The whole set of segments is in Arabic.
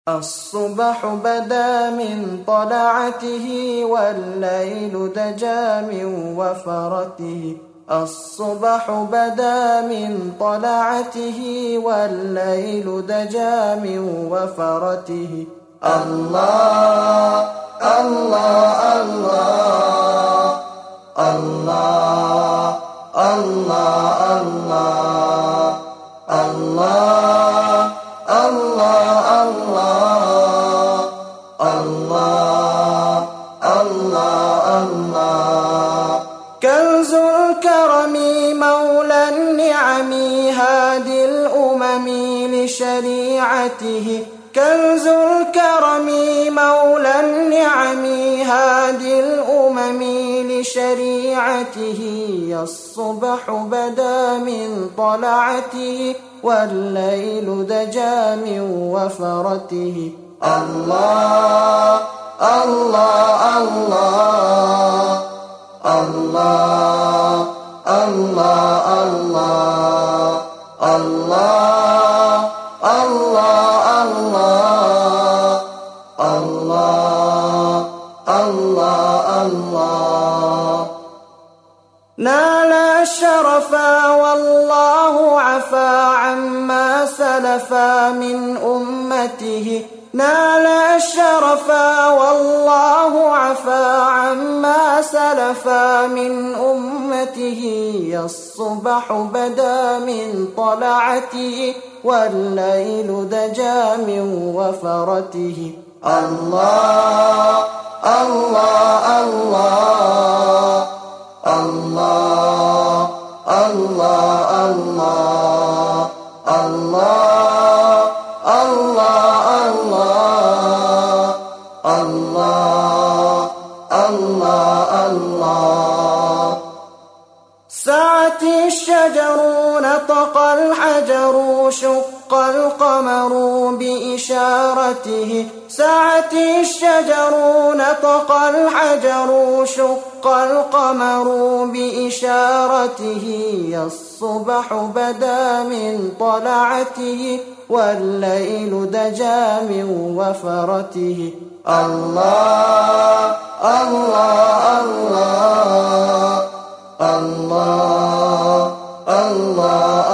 الصبح بدا من طلعته والليل دجى من وفرته. الصبح بدا من طلعته والليل دجى من وفرته. الله الله الله الله الله الله الله الله الله الله الله. كنز الكرم مولى النعم هادي الأمم لشريعته. كنز الكرم مولى النعم هادي الأمم لشريعته. الصبح بدا من طلعته والليل دجى من وفرته. الله الله الله الله الله الله الله الله الله الله الله. نال الشرف والله عفا عما سلف من أمته. نال الشرف والله عفا عما سلف من أمته. الصبح بدا من طلعته والليل دجى من وفرته. الله الله الله الله الله الله الله الله الله الله. سعت الشجر نطق الحجر شق القمر بإشارته. سعت الشجر نطق الحجر شق القمر بإشارته. الصبح بدا من طلعته والليل دجى من وفرته. الله الله الله الله الله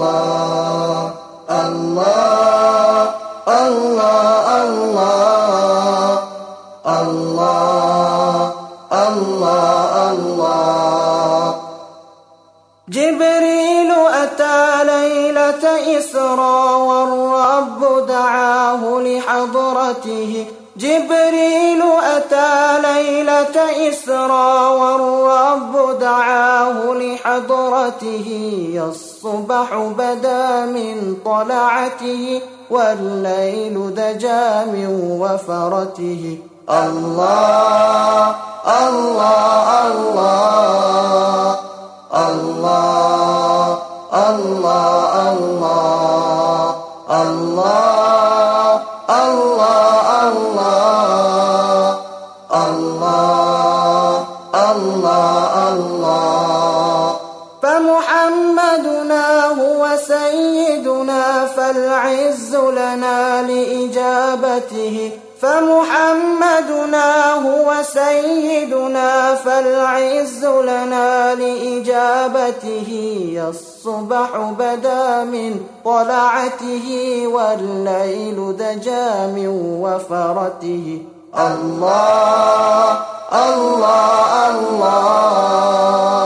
الله الله الله الله الله. جبريل أتى ليلة إسراء والرب دعاه لحضرته. جبريل أتى ليلة إسراء والرب دعاه لحضرته. الصبح بدا من طلعته والليل دجى من وفرته. الله الله الله الله الله الله الله الله الله. فمحمدنا هو سيدنا فالعز لنا لإجابته. فمحمدنا هو سيدنا فالعز لنا لإجابته. الصبح بدا من طلعته والليل دجى من وفرته. الله الله الله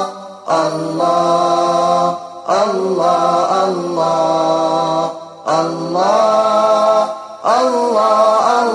الله الله الله الله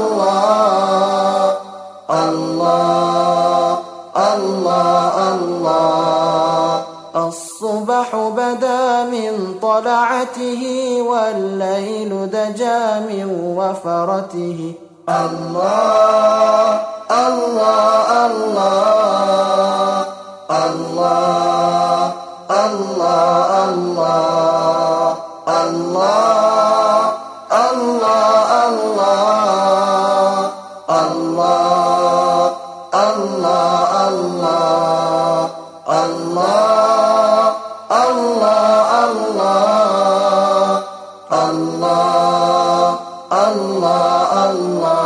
الله الله. الصبح بدا من طلعته والليل دجى من وفرته. الله الله الله الله الله الله الله الله الله الله الله الله الله الله الله الله الله